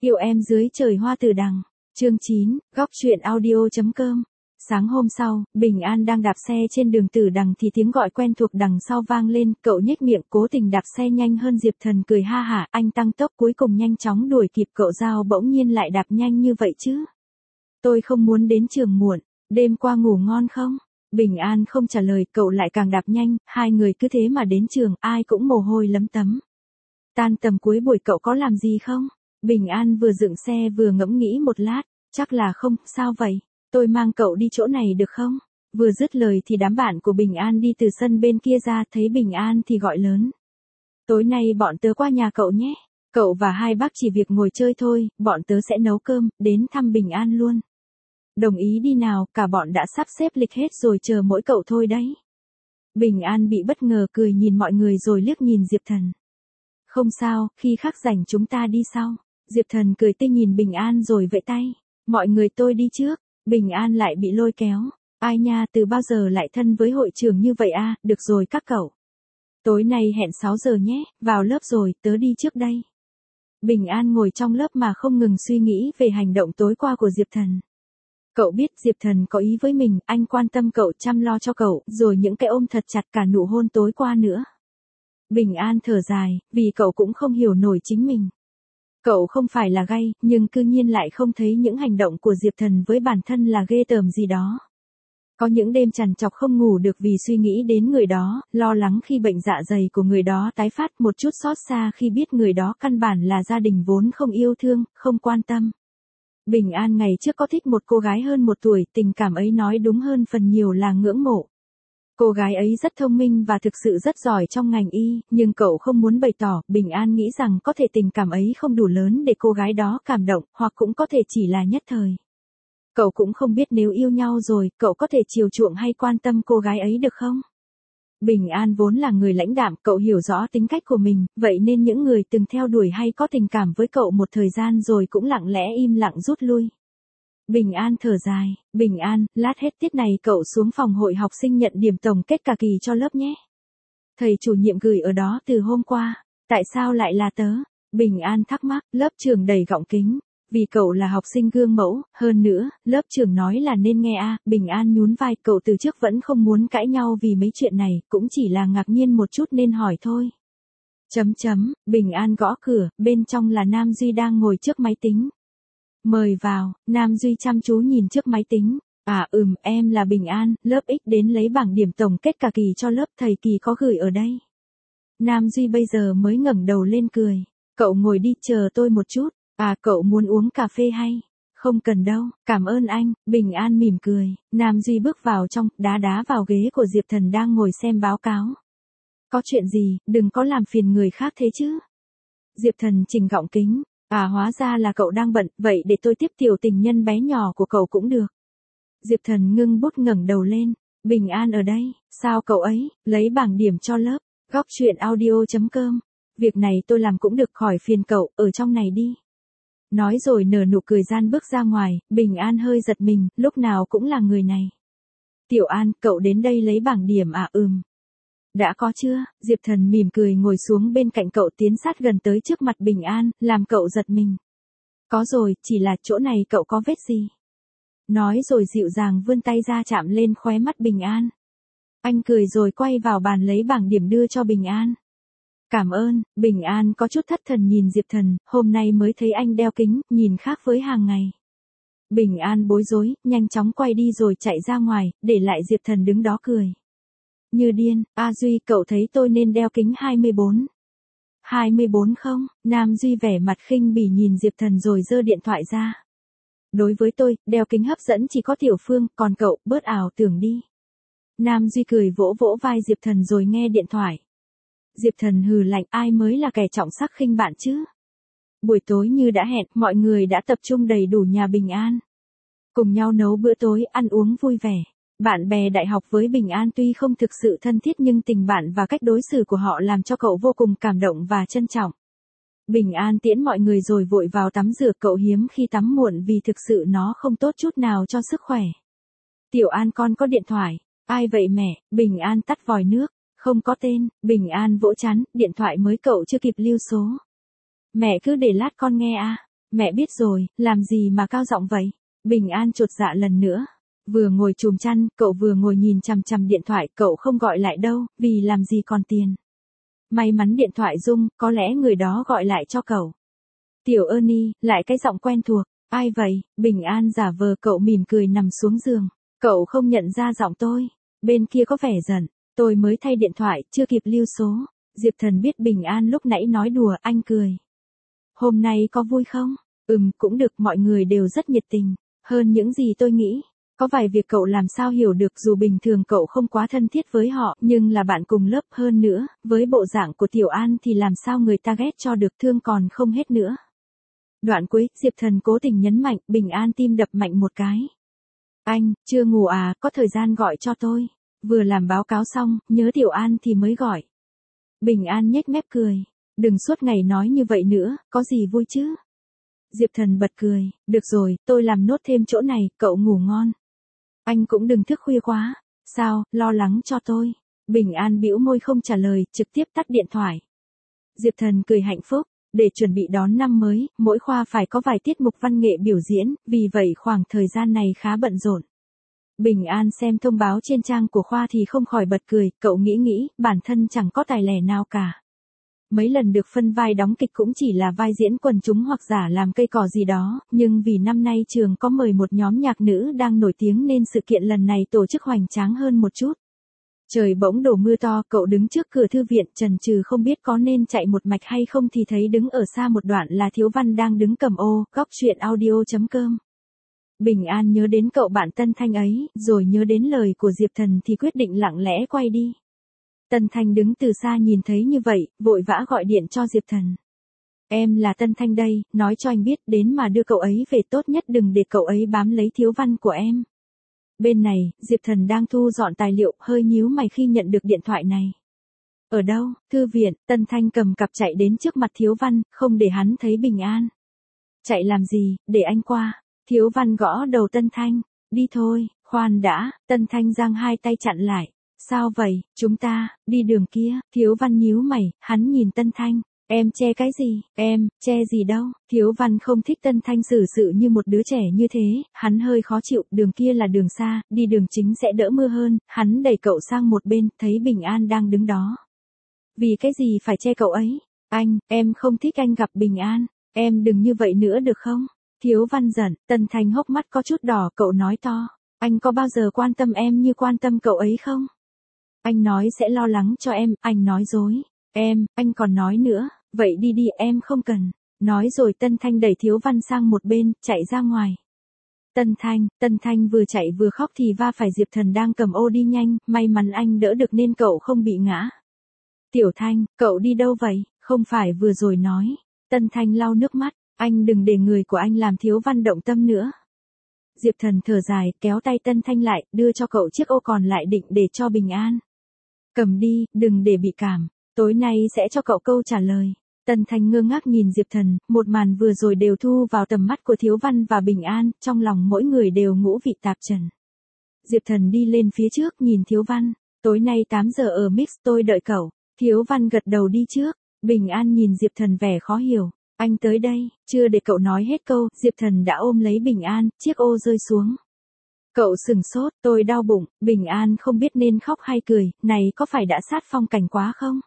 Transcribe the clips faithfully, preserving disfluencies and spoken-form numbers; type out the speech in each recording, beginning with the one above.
Yêu em dưới trời hoa từ đằng. Chương chín, góc truyện audio.com. Sáng hôm sau, Bình An đang đạp xe trên đường Tử Đằng thì tiếng gọi quen thuộc đằng sau vang lên, cậu nhếch miệng cố tình đạp xe nhanh hơn Diệp Thần cười ha hả, anh tăng tốc cuối cùng nhanh chóng đuổi kịp cậu Giao bỗng nhiên lại đạp nhanh như vậy chứ. Tôi không muốn đến trường muộn, đêm qua ngủ ngon không? Bình An không trả lời, cậu lại càng đạp nhanh, hai người cứ thế mà đến trường, ai cũng mồ hôi lấm tấm. Tan tầm cuối buổi cậu có làm gì không? Bình An vừa dựng xe vừa ngẫm nghĩ một lát, chắc là không, sao vậy? Tôi mang cậu đi chỗ này được không? Vừa dứt lời thì đám bạn của Bình An đi từ sân bên kia ra, thấy Bình An thì gọi lớn. Tối nay bọn tớ qua nhà cậu nhé. Cậu và hai bác chỉ việc ngồi chơi thôi, bọn tớ sẽ nấu cơm, đến thăm Bình An luôn. Đồng ý đi nào, cả bọn đã sắp xếp lịch hết rồi, chờ mỗi cậu thôi đấy. Bình An bị bất ngờ cười nhìn mọi người rồi liếc nhìn Diệp Thần. Không sao, khi khác rảnh chúng ta đi sau. Diệp Thần cười tươi nhìn Bình An rồi vẫy tay. Mọi người tôi đi trước. Bình An lại bị lôi kéo. Ai nha, từ bao giờ lại thân với hội trưởng như vậy à, được rồi các cậu. Tối nay hẹn sáu giờ nhé, vào lớp rồi, tớ đi trước đây. Bình An ngồi trong lớp mà không ngừng suy nghĩ về hành động tối qua của Diệp Thần. Cậu biết Diệp Thần có ý với mình, anh quan tâm cậu, chăm lo cho cậu, rồi những cái ôm thật chặt, cả nụ hôn tối qua nữa. Bình An thở dài, vì cậu cũng không hiểu nổi chính mình. Cậu không phải là gay, nhưng cư nhiên lại không thấy những hành động của Diệp Thần với bản thân là ghê tởm gì đó. Có những đêm trằn trọc không ngủ được vì suy nghĩ đến người đó, lo lắng khi bệnh dạ dày của người đó tái phát, một chút xót xa khi biết người đó căn bản là gia đình vốn không yêu thương, không quan tâm. Bình An ngày trước có thích một cô gái hơn một tuổi, tình cảm ấy nói đúng hơn phần nhiều là ngưỡng mộ. Cô gái ấy rất thông minh và thực sự rất giỏi trong ngành y, nhưng cậu không muốn bày tỏ. Bình An nghĩ rằng có thể tình cảm ấy không đủ lớn để cô gái đó cảm động, hoặc cũng có thể chỉ là nhất thời. Cậu cũng không biết nếu yêu nhau rồi, cậu có thể chiều chuộng hay quan tâm cô gái ấy được không? Bình An vốn là người lãnh đạm, cậu hiểu rõ tính cách của mình, vậy nên những người từng theo đuổi hay có tình cảm với cậu một thời gian rồi cũng lặng lẽ im lặng rút lui. Bình An thở dài, Bình An, lát hết tiết này cậu xuống phòng hội học sinh nhận điểm tổng kết cả kỳ cho lớp nhé. Thầy chủ nhiệm gửi ở đó từ hôm qua, tại sao lại là tớ? Bình An thắc mắc, lớp trưởng đầy gọng kính, vì cậu là học sinh gương mẫu, hơn nữa, lớp trưởng nói là nên nghe a. Bình An nhún vai, cậu từ trước vẫn không muốn cãi nhau vì mấy chuyện này, cũng chỉ là ngạc nhiên một chút nên hỏi thôi. Chấm chấm, Bình An gõ cửa, bên trong là Nam Duy đang ngồi trước máy tính. Mời vào, Nam Duy chăm chú nhìn trước máy tính. À ừm, em là Bình An, lớp X đến lấy bảng điểm tổng kết cả kỳ cho lớp, thầy Kỳ có gửi ở đây. Nam Duy bây giờ mới ngẩng đầu lên cười. Cậu ngồi đi, chờ tôi một chút. À cậu muốn uống cà phê hay? Không cần đâu, cảm ơn anh. Bình An mỉm cười. Nam Duy bước vào trong, đá đá vào ghế của Diệp Thần đang ngồi xem báo cáo. Có chuyện gì, đừng có làm phiền người khác thế chứ. Diệp Thần chỉnh gọng kính. À hóa ra là cậu đang bận, vậy để tôi tiếp tiểu tình nhân bé nhỏ của cậu cũng được. Diệp Thần ngưng bút ngẩng đầu lên. Bình An ở đây, sao cậu ấy, lấy bảng điểm cho lớp. Góc truyện audio.com. Việc này tôi làm cũng được, khỏi phiền cậu, ở trong này đi. Nói rồi nở nụ cười gian bước ra ngoài, Bình An hơi giật mình, lúc nào cũng là người này. Tiểu An, cậu đến đây lấy bảng điểm à? Ừm. Đã có chưa? Diệp Thần mỉm cười ngồi xuống bên cạnh cậu, tiến sát gần tới trước mặt Bình An, làm cậu giật mình. Có rồi, chỉ là chỗ này cậu có vết gì? Nói rồi dịu dàng vươn tay ra chạm lên khóe mắt Bình An. Anh cười rồi quay vào bàn lấy bảng điểm đưa cho Bình An. Cảm ơn. Bình An có chút thất thần nhìn Diệp Thần, hôm nay mới thấy anh đeo kính, nhìn khác với hàng ngày. Bình An bối rối, nhanh chóng quay đi rồi chạy ra ngoài, để lại Diệp Thần đứng đó cười. Như điên, A Duy, cậu thấy tôi nên đeo kính hai mươi bốn. hai mươi bốn không? Nam Duy vẻ mặt khinh bỉ nhìn Diệp Thần rồi giơ điện thoại ra. Đối với tôi, đeo kính hấp dẫn chỉ có Tiểu Phương, còn cậu, bớt ảo tưởng đi. Nam Duy cười vỗ vỗ vai Diệp Thần rồi nghe điện thoại. Diệp Thần hừ lạnh, ai mới là kẻ trọng sắc khinh bạn chứ? Buổi tối như đã hẹn, mọi người đã tập trung đầy đủ nhà Bình An. Cùng nhau nấu bữa tối, ăn uống vui vẻ. Bạn bè đại học với Bình An tuy không thực sự thân thiết nhưng tình bạn và cách đối xử của họ làm cho cậu vô cùng cảm động và trân trọng. Bình An tiễn mọi người rồi vội vào tắm rửa, cậu hiếm khi tắm muộn vì thực sự nó không tốt chút nào cho sức khỏe. Tiểu An, con có điện thoại. Ai vậy mẹ? Bình An tắt vòi nước. Không có tên. Bình An vỗ chán, điện thoại mới cậu chưa kịp lưu số. Mẹ cứ để lát con nghe à. Mẹ biết rồi, làm gì mà cao giọng vậy? Bình An chột dạ lần nữa. Vừa ngồi chùm chăn, cậu vừa ngồi nhìn chằm chằm điện thoại, cậu không gọi lại đâu, vì làm gì còn tiền. May mắn điện thoại rung, có lẽ người đó gọi lại cho cậu. Tiểu Ernie, lại cái giọng quen thuộc, ai vậy? Bình An giả vờ cậu mỉm cười nằm xuống giường. Cậu không nhận ra giọng tôi. Bên kia có vẻ giận, tôi mới thay điện thoại, chưa kịp lưu số. Diệp Thần biết Bình An lúc nãy nói đùa, anh cười. Hôm nay có vui không? Ừm, cũng được, mọi người đều rất nhiệt tình. Hơn những gì tôi nghĩ. Có vài việc cậu làm sao hiểu được, dù bình thường cậu không quá thân thiết với họ, nhưng là bạn cùng lớp. Hơn nữa, với bộ dạng của Tiểu An thì làm sao người ta ghét cho được, thương còn không hết nữa. Đoạn cuối, Diệp Thần cố tình nhấn mạnh, Bình An tim đập mạnh một cái. Anh, chưa ngủ à, có thời gian gọi cho tôi. Vừa làm báo cáo xong, nhớ Tiểu An thì mới gọi. Bình An nhếch mép cười. Đừng suốt ngày nói như vậy nữa, có gì vui chứ? Diệp Thần bật cười, được rồi, tôi làm nốt thêm chỗ này, cậu ngủ ngon. Anh cũng đừng thức khuya quá. Sao, lo lắng cho tôi. Bình An bĩu môi không trả lời, trực tiếp tắt điện thoại. Diệp Thần cười hạnh phúc. Để chuẩn bị đón năm mới, mỗi khoa phải có vài tiết mục văn nghệ biểu diễn, vì vậy khoảng thời gian này khá bận rộn. Bình An xem thông báo trên trang của khoa thì không khỏi bật cười, cậu nghĩ nghĩ, bản thân chẳng có tài lẻ nào cả. Mấy lần được phân vai đóng kịch cũng chỉ là vai diễn quần chúng hoặc giả làm cây cỏ gì đó, nhưng vì năm nay trường có mời một nhóm nhạc nữ đang nổi tiếng nên sự kiện lần này tổ chức hoành tráng hơn một chút. Trời bỗng đổ mưa to, cậu đứng trước cửa thư viện chần chừ không biết có nên chạy một mạch hay không thì thấy đứng ở xa một đoạn là Thiếu Văn đang đứng cầm ô, góc chuyện audio chấm com. Bình An nhớ đến cậu bạn Tân Thanh ấy, rồi nhớ đến lời của Diệp Thần thì quyết định lặng lẽ quay đi. Tân Thanh đứng từ xa nhìn thấy như vậy, vội vã gọi điện cho Diệp Thần. Em là Tân Thanh đây, nói cho anh biết đến mà đưa cậu ấy về, tốt nhất đừng để cậu ấy bám lấy Thiếu Văn của em. Bên này, Diệp Thần đang thu dọn tài liệu, hơi nhíu mày khi nhận được điện thoại này. Ở đâu? Thư viện. Tân Thanh cầm cặp chạy đến trước mặt Thiếu Văn, không để hắn thấy Bình An. Chạy làm gì, để anh qua. Thiếu Văn gõ đầu Tân Thanh. Đi thôi, khoan đã. Tân Thanh giang hai tay chặn lại. Sao vậy, chúng ta, đi đường kia. Thiếu Văn nhíu mày, hắn nhìn Tân Thanh. Em che cái gì, em, che gì đâu. Thiếu Văn không thích Tân Thanh xử sự như một đứa trẻ như thế, hắn hơi khó chịu, đường kia là đường xa, đi đường chính sẽ đỡ mưa hơn, hắn đẩy cậu sang một bên, thấy Bình An đang đứng đó. Vì cái gì phải che cậu ấy? Anh, em không thích anh gặp Bình An, em đừng như vậy nữa được không? Thiếu Văn giận, Tân Thanh hốc mắt có chút đỏ, cậu nói to, anh có bao giờ quan tâm em như quan tâm cậu ấy không? Anh nói sẽ lo lắng cho em, anh nói dối. Em, anh còn nói nữa, vậy đi đi em không cần. Nói rồi Tân Thanh đẩy Thiếu Văn sang một bên, chạy ra ngoài. Tân Thanh, Tân Thanh vừa chạy vừa khóc thì va phải Diệp Thần đang cầm ô đi nhanh, may mắn anh đỡ được nên cậu không bị ngã. Tiểu Thanh, cậu đi đâu vậy, không phải vừa rồi nói. Tân Thanh lau nước mắt, anh đừng để người của anh làm Thiếu Văn động tâm nữa. Diệp Thần thở dài, kéo tay Tân Thanh lại, đưa cho cậu chiếc ô còn lại định để cho Bình An. Cầm đi, đừng để bị cảm. Tối nay sẽ cho cậu câu trả lời. Tân Thanh ngơ ngác nhìn Diệp Thần, một màn vừa rồi đều thu vào tầm mắt của Thiếu Văn và Bình An, trong lòng mỗi người đều ngũ vị tạp trần. Diệp Thần đi lên phía trước nhìn Thiếu Văn, tối nay tám giờ ở Mix tôi đợi cậu. Thiếu Văn gật đầu đi trước, Bình An nhìn Diệp Thần vẻ khó hiểu, anh tới đây, chưa để cậu nói hết câu, Diệp Thần đã ôm lấy Bình An, chiếc ô rơi xuống. Cậu sừng sốt, tôi đau bụng, Bình An không biết nên khóc hay cười, này có phải đã sát phong cảnh quá không?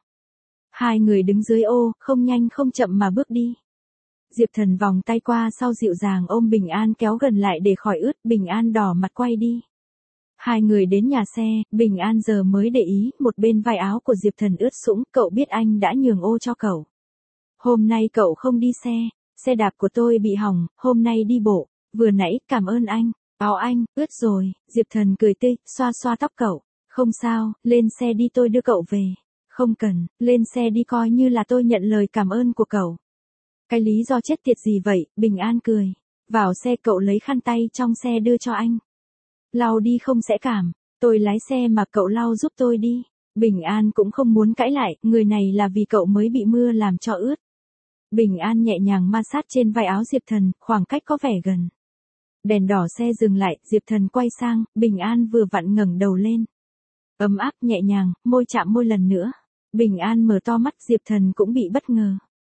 Hai người đứng dưới ô, không nhanh không chậm mà bước đi. Diệp Thần vòng tay qua sau dịu dàng ôm Bình An kéo gần lại để khỏi ướt, Bình An đỏ mặt quay đi. Hai người đến nhà xe, Bình An giờ mới để ý, một bên vai áo của Diệp Thần ướt sũng, cậu biết anh đã nhường ô cho cậu. Hôm nay cậu không đi xe, xe đạp của tôi bị hỏng, hôm nay đi bộ, vừa nãy, cảm ơn anh, áo anh, ướt rồi, Diệp Thần cười tươi, xoa xoa tóc cậu, không sao, lên xe đi tôi đưa cậu về. Không cần, lên xe đi coi như là tôi nhận lời cảm ơn của cậu. Cái lý do chết tiệt gì vậy, Bình An cười. Vào xe cậu lấy khăn tay trong xe đưa cho anh. Lau đi không sẽ cảm, tôi lái xe mà cậu lau giúp tôi đi. Bình An cũng không muốn cãi lại, người này là vì cậu mới bị mưa làm cho ướt. Bình An nhẹ nhàng ma sát trên vai áo Diệp Thần, khoảng cách có vẻ gần. Đèn đỏ xe dừng lại, Diệp Thần quay sang, Bình An vừa vặn ngẩng đầu lên. Ấm áp nhẹ nhàng, môi chạm môi lần nữa. Bình An mở to mắt, Diệp Thần cũng bị bất ngờ.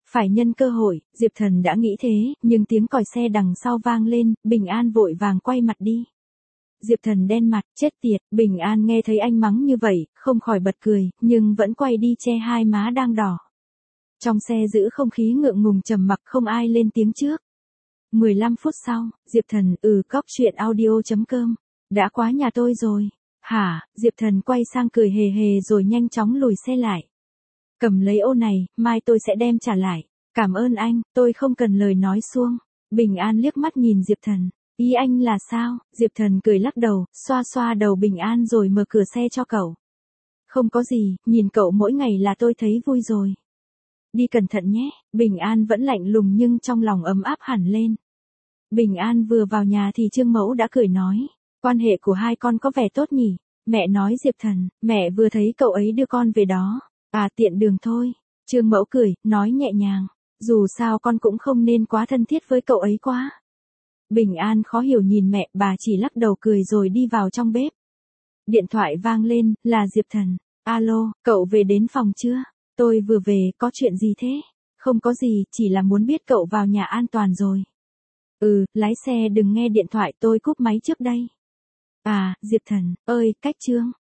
Phải nhân cơ hội, Diệp Thần đã nghĩ thế, nhưng tiếng còi xe đằng sau vang lên, Bình An vội vàng quay mặt đi. Diệp Thần đen mặt, chết tiệt, Bình An nghe thấy anh mắng như vậy, không khỏi bật cười, nhưng vẫn quay đi che hai má đang đỏ. Trong xe giữ không khí ngượng ngùng trầm mặc không ai lên tiếng trước. mười lăm phút sau, Diệp Thần, ừ cóc chuyện audio chấm com. Đã quá nhà tôi rồi. Hả, Diệp Thần quay sang cười hề hề rồi nhanh chóng lùi xe lại. Cầm lấy ô này, mai tôi sẽ đem trả lại. Cảm ơn anh, tôi không cần lời nói suông. Bình An liếc mắt nhìn Diệp Thần. Ý anh là sao? Diệp Thần cười lắc đầu, xoa xoa đầu Bình An rồi mở cửa xe cho cậu. Không có gì, nhìn cậu mỗi ngày là tôi thấy vui rồi. Đi cẩn thận nhé, Bình An vẫn lạnh lùng nhưng trong lòng ấm áp hẳn lên. Bình An vừa vào nhà thì Trương Mẫu đã cười nói, quan hệ của hai con có vẻ tốt nhỉ. Mẹ nói Diệp Thần, mẹ vừa thấy cậu ấy đưa con về đó. À tiện đường thôi. Trương Mẫu cười, nói nhẹ nhàng, dù sao con cũng không nên quá thân thiết với cậu ấy quá. Bình An khó hiểu nhìn mẹ, bà chỉ lắc đầu cười rồi đi vào trong bếp. Điện thoại vang lên, là Diệp Thần. Alo, cậu về đến phòng chưa? Tôi vừa về, có chuyện gì thế? Không có gì, chỉ là muốn biết cậu vào nhà an toàn rồi. Ừ, lái xe đừng nghe điện thoại, tôi cúp máy trước đây. À, Diệp Thần, ơi, cách Trương.